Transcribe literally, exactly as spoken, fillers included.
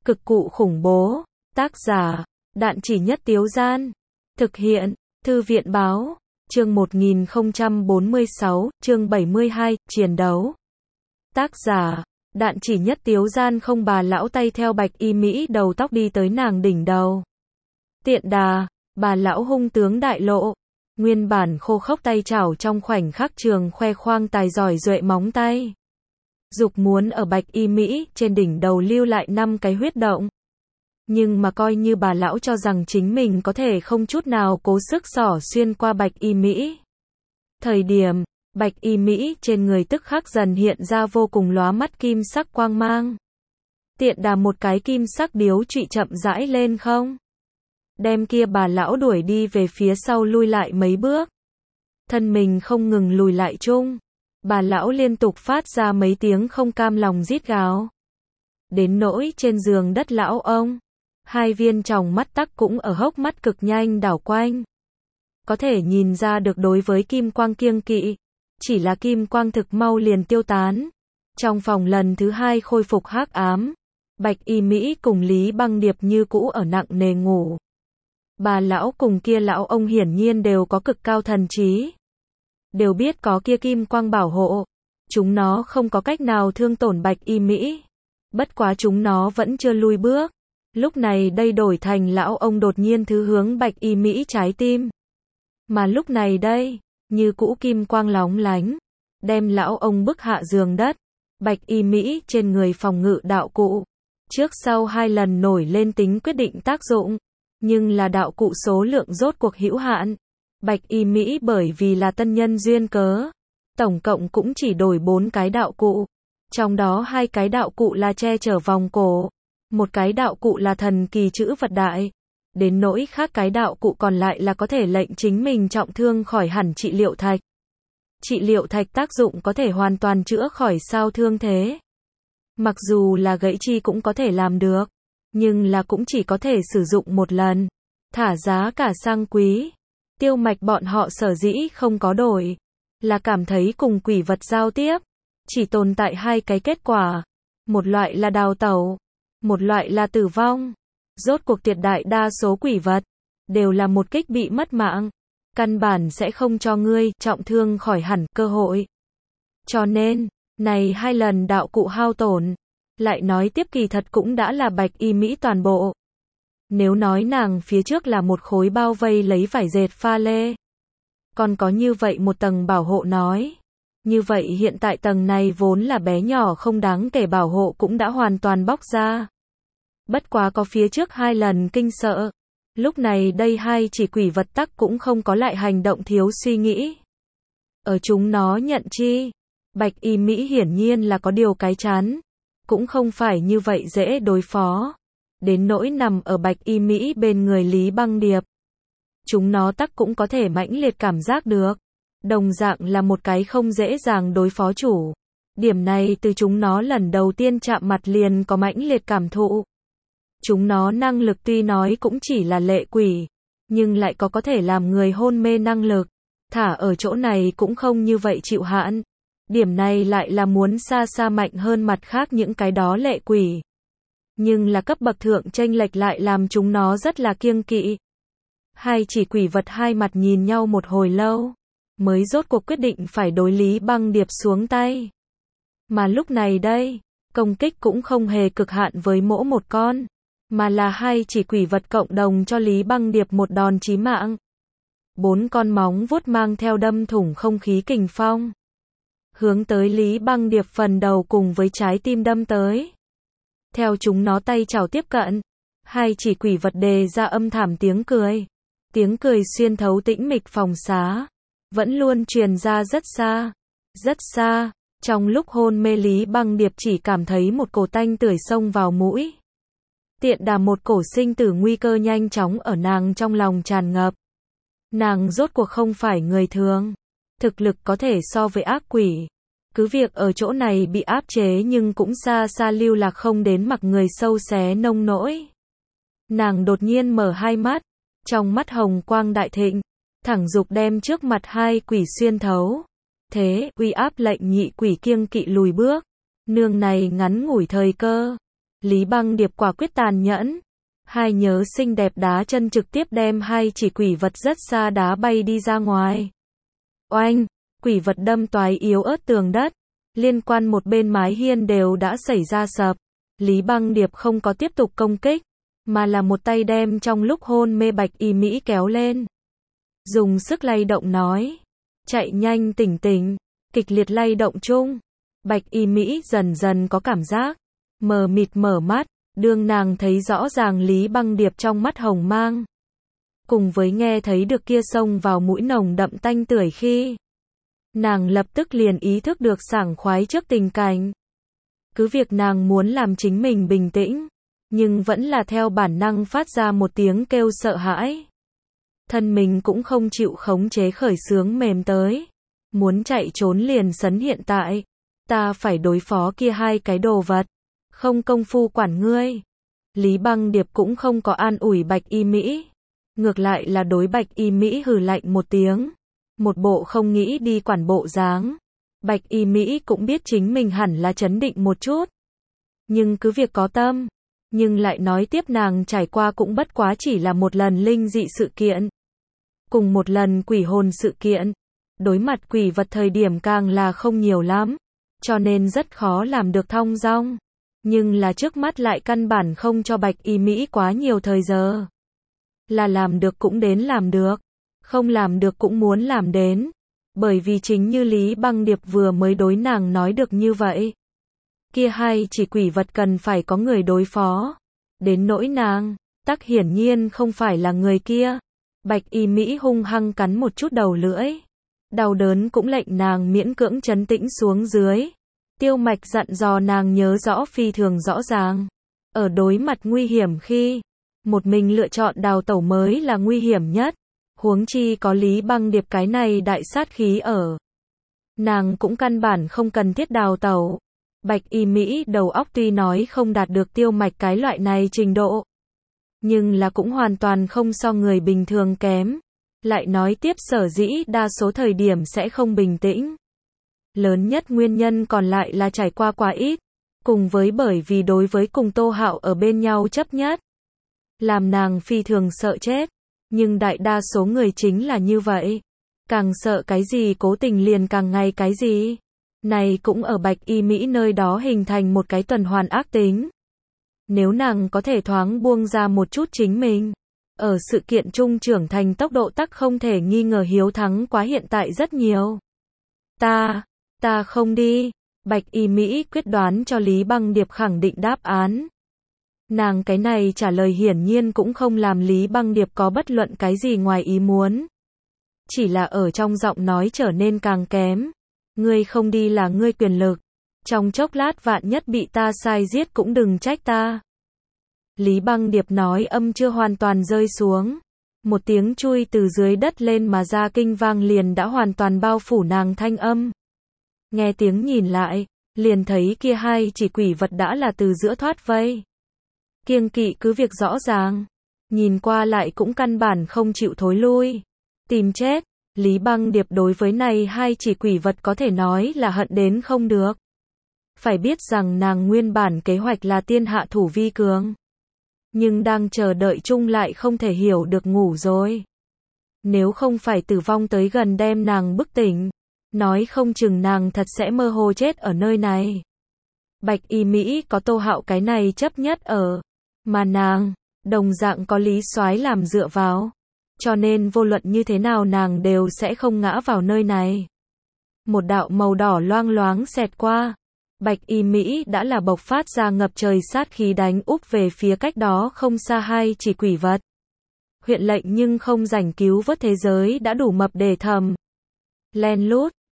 Cực cụ khủng bố. Tác giả, Đạn Chỉ Nhất Tiếu Gian. Thực hiện, Thư viện báo. Chương một nghìn không trăm bốn mươi sáu, chương bảy mươi hai, chiến đấu. Tác giả, Đạn Chỉ Nhất Tiếu Gian. Không, bà lão tay theo bạch y Mỹ đầu tóc đi tới nàng đỉnh đầu. Tiện đà, bà lão hung tướng đại lộ. Nguyên bản khô khốc tay chảo trong khoảnh khắc trường khoe khoang tài giỏi duệ móng tay. Dục muốn ở bạch y Mỹ trên đỉnh đầu lưu lại năm cái huyết động. Nhưng mà coi như bà lão cho rằng chính mình có thể không chút nào cố sức xỏ xuyên qua bạch y Mỹ. Thời điểm, bạch y Mỹ trên người tức khắc dần hiện ra vô cùng lóa mắt kim sắc quang mang. Tiện đà một cái kim sắc điếu trụy chậm rãi lên không. Đem kia bà lão đuổi đi về phía sau lui lại mấy bước. Thân mình không ngừng lùi lại chung. Bà lão liên tục phát ra mấy tiếng không cam lòng rít gào. Đến nỗi trên giường đất lão ông. Hai viên tròng mắt tắc cũng ở hốc mắt cực nhanh đảo quanh. Có thể nhìn ra được đối với kim quang kiêng kỵ. Chỉ là kim quang thực mau liền tiêu tán. Trong phòng lần thứ hai khôi phục hắc ám. Bạch y Mỹ cùng Lý Băng Điệp như cũ ở nặng nề ngủ. Bà lão cùng kia lão ông hiển nhiên đều có cực cao thần trí. Đều biết có kia kim quang bảo hộ. Chúng nó không có cách nào thương tổn bạch y Mỹ. Bất quá chúng nó vẫn chưa lui bước. Lúc này đây đổi thành lão ông đột nhiên thứ hướng bạch y Mỹ trái tim. Mà lúc này đây, như cũ kim quang lóng lánh. Đem lão ông bức hạ giường đất. Bạch y Mỹ trên người phòng ngự đạo cụ. Trước sau hai lần nổi lên tính quyết định tác dụng. Nhưng là đạo cụ số lượng rốt cuộc hữu hạn. Bạch y Mỹ bởi vì là tân nhân duyên cớ. Tổng cộng cũng chỉ đổi bốn cái đạo cụ. Trong đó hai cái đạo cụ là che chở vòng cổ. Một cái đạo cụ là thần kỳ chữ vật đại. Đến nỗi khác cái đạo cụ còn lại là có thể lệnh chính mình trọng thương khỏi hẳn trị liệu thạch. Trị liệu thạch tác dụng có thể hoàn toàn chữa khỏi sao thương thế. Mặc dù là gãy chi cũng có thể làm được. Nhưng là cũng chỉ có thể sử dụng một lần. Thả giá cả sang quý. Tiêu Mạch bọn họ sở dĩ không có đổi. Là cảm thấy cùng quỷ vật giao tiếp. Chỉ tồn tại hai cái kết quả. Một loại là đào tẩu. Một loại là tử vong. Rốt cuộc tuyệt đại đa số quỷ vật. Đều là một kích bị mất mạng. Căn bản sẽ không cho ngươi trọng thương khỏi hẳn cơ hội. Cho nên, này hai lần đạo cụ hao tổn. Lại nói tiếp kỳ thật cũng đã là bạch y Mỹ toàn bộ. Nếu nói nàng phía trước là một khối bao vây lấy vải dệt pha lê. Còn có như vậy một tầng bảo hộ nói. Như vậy hiện tại tầng này vốn là bé nhỏ không đáng kể bảo hộ cũng đã hoàn toàn bóc ra. Bất quá có phía trước hai lần kinh sợ. Lúc này đây hai chỉ quỷ vật tắc cũng không có lại hành động thiếu suy nghĩ. Ở chúng nó nhận chi. Bạch y Mỹ hiển nhiên là có điều cái chán. Cũng không phải như vậy dễ đối phó. Đến nỗi nằm ở bạch y Mỹ bên người Lý Băng Điệp. Chúng nó tắc cũng có thể mãnh liệt cảm giác được. Đồng dạng là một cái không dễ dàng đối phó chủ. Điểm này từ chúng nó lần đầu tiên chạm mặt liền có mãnh liệt cảm thụ. Chúng nó năng lực tuy nói cũng chỉ là lệ quỷ. Nhưng lại có có thể làm người hôn mê năng lực. Thả ở chỗ này cũng không như vậy chịu hạn. Điểm này lại là muốn xa xa mạnh hơn mặt khác những cái đó lệ quỷ. Nhưng là cấp bậc thượng chênh lệch lại làm chúng nó rất là kiêng kỵ. Hai chỉ quỷ vật hai mặt nhìn nhau một hồi lâu. Mới rốt cuộc quyết định phải đối Lý Băng Điệp xuống tay. Mà lúc này đây, công kích cũng không hề cực hạn với mỗi một con. Mà là hai chỉ quỷ vật cộng đồng cho Lý Băng Điệp một đòn chí mạng. Bốn con móng vuốt mang theo đâm thủng không khí kình phong. Hướng tới Lý Băng Điệp phần đầu cùng với trái tim đâm tới. Theo chúng nó tay chảo tiếp cận. Hai chỉ quỷ vật đề ra âm thảm tiếng cười. Tiếng cười xuyên thấu tĩnh mịch phòng xá. Vẫn luôn truyền ra rất xa. Rất xa. Trong lúc hôn mê Lý Băng Điệp chỉ cảm thấy một cổ tanh tưởi xông vào mũi. Tiện đà một cổ sinh tử nguy cơ nhanh chóng ở nàng trong lòng tràn ngập. Nàng rốt cuộc không phải người thường. Thực lực có thể so với ác quỷ. Cứ việc ở chỗ này bị áp chế nhưng cũng xa xa lưu lạc không đến mặc người sâu xé nông nỗi. Nàng đột nhiên mở hai mắt. Trong mắt hồng quang đại thịnh. Thẳng dục đem trước mặt hai quỷ xuyên thấu. Thế, uy áp lệnh nhị quỷ kiêng kỵ lùi bước. Nương này ngắn ngủi thời cơ. Lý Băng Điệp quả quyết tàn nhẫn. Hai nhớ xinh đẹp đá chân trực tiếp đem hai chỉ quỷ vật rất xa đá bay đi ra ngoài. Oanh, quỷ vật đâm toái yếu ớt tường đất. Liên quan một bên mái hiên đều đã xảy ra sập. Lý Băng Điệp không có tiếp tục công kích, mà là một tay đem trong lúc hôn mê Bạch Y Mỹ kéo lên. Dùng sức lay động nói. Chạy nhanh tỉnh tỉnh, kịch liệt lay động chung. Bạch Y Mỹ dần dần có cảm giác. Mờ mịt mở mắt, đương nàng thấy rõ ràng Lý Băng Điệp trong mắt hồng mang. Cùng với nghe thấy được kia xông vào mũi nồng đậm tanh tưởi khi. Nàng lập tức liền ý thức được sảng khoái trước tình cảnh. Cứ việc nàng muốn làm chính mình bình tĩnh, nhưng vẫn là theo bản năng phát ra một tiếng kêu sợ hãi. Thân mình cũng không chịu khống chế khởi sướng mềm tới. Muốn chạy trốn liền sấn hiện tại. Ta phải đối phó kia hai cái đồ vật. Không công phu quản ngươi. Lý Băng Điệp cũng không có an ủi Bạch Y Mỹ. Ngược lại là đối Bạch Y Mỹ hừ lạnh một tiếng. Một bộ không nghĩ đi quản bộ dáng. Bạch Y Mỹ cũng biết chính mình hẳn là trấn định một chút. Nhưng cứ việc có tâm. Nhưng lại nói tiếp nàng trải qua cũng bất quá chỉ là một lần linh dị sự kiện. Cùng một lần quỷ hồn sự kiện. Đối mặt quỷ vật thời điểm càng là không nhiều lắm. Cho nên rất khó làm được thong dong. Nhưng là trước mắt lại căn bản không cho Bạch Y Mỹ quá nhiều thời giờ. Là làm được cũng đến làm được. Không làm được cũng muốn làm đến. Bởi vì chính như Lý Băng Điệp vừa mới đối nàng nói được như vậy. Kia hai chỉ quỷ vật cần phải có người đối phó. Đến nỗi nàng, tắc hiển nhiên không phải là người kia. Bạch Y Mỹ hung hăng cắn một chút đầu lưỡi. Đau đớn cũng lệnh nàng miễn cưỡng trấn tĩnh xuống dưới. Tiêu Mạch dặn dò nàng nhớ rõ phi thường rõ ràng. Ở đối mặt nguy hiểm khi, một mình lựa chọn đào tẩu mới là nguy hiểm nhất. Huống chi có Lý Băng Điệp cái này đại sát khí ở. Nàng cũng căn bản không cần thiết đào tẩu. Bạch Y Mỹ đầu óc tuy nói không đạt được Tiêu Mạch cái loại này trình độ. Nhưng là cũng hoàn toàn không so người bình thường kém. Lại nói tiếp sở dĩ đa số thời điểm sẽ không bình tĩnh. Lớn nhất nguyên nhân còn lại là trải qua quá ít. Cùng với bởi vì đối với cùng Tô Hạo ở bên nhau chấp nhất. Làm nàng phi thường sợ chết. Nhưng đại đa số người chính là như vậy. Càng sợ cái gì cố tình liền càng ngày cái gì. Này cũng ở Bạch Y Mỹ nơi đó hình thành một cái tuần hoàn ác tính. Nếu nàng có thể thoáng buông ra một chút chính mình. Ở sự kiện chung trưởng thành tốc độ tắc không thể nghi ngờ hiếu thắng quá hiện tại rất nhiều. Ta, ta không đi. Bạch Y Mỹ quyết đoán cho Lý Băng Điệp khẳng định đáp án. Nàng cái này trả lời hiển nhiên cũng không làm Lý Băng Điệp có bất luận cái gì ngoài ý muốn. Chỉ là ở trong giọng nói trở nên càng kém. Ngươi không đi là ngươi quyền lực. Trong chốc lát vạn nhất bị ta sai giết cũng đừng trách ta. Lý Băng Điệp nói âm chưa hoàn toàn rơi xuống. Một tiếng chui từ dưới đất lên mà ra kinh vang liền đã hoàn toàn bao phủ nàng thanh âm. Nghe tiếng nhìn lại, liền thấy kia hai chỉ quỷ vật đã là từ giữa thoát vây. Kiêng kỵ cứ việc rõ ràng. Nhìn qua lại cũng căn bản không chịu thối lui. Tìm chết. Lý Băng Điệp đối với này hai chỉ quỷ vật có thể nói là hận đến không được. Phải biết rằng nàng nguyên bản kế hoạch là tiên hạ thủ vi cường. Nhưng đang chờ đợi chung lại không thể hiểu được ngủ rồi. Nếu không phải tử vong tới gần đem nàng bức tỉnh, nói không chừng nàng thật sẽ mơ hồ chết ở nơi này. Bạch Y Mỹ có Tô Hạo cái này chấp nhất ở. Mà nàng, đồng dạng có Lý Soái làm dựa vào. Cho nên vô luận như thế nào nàng đều sẽ không ngã vào nơi này. Một đạo màu đỏ loang loáng xẹt qua. Bạch Y Mỹ đã là bộc phát ra ngập trời sát khí đánh úp về phía cách đó không xa hai chỉ quỷ vật. Huyện lệnh nhưng không rảnh cứu vớt thế giới đã đủ mập để thầm. Len lút,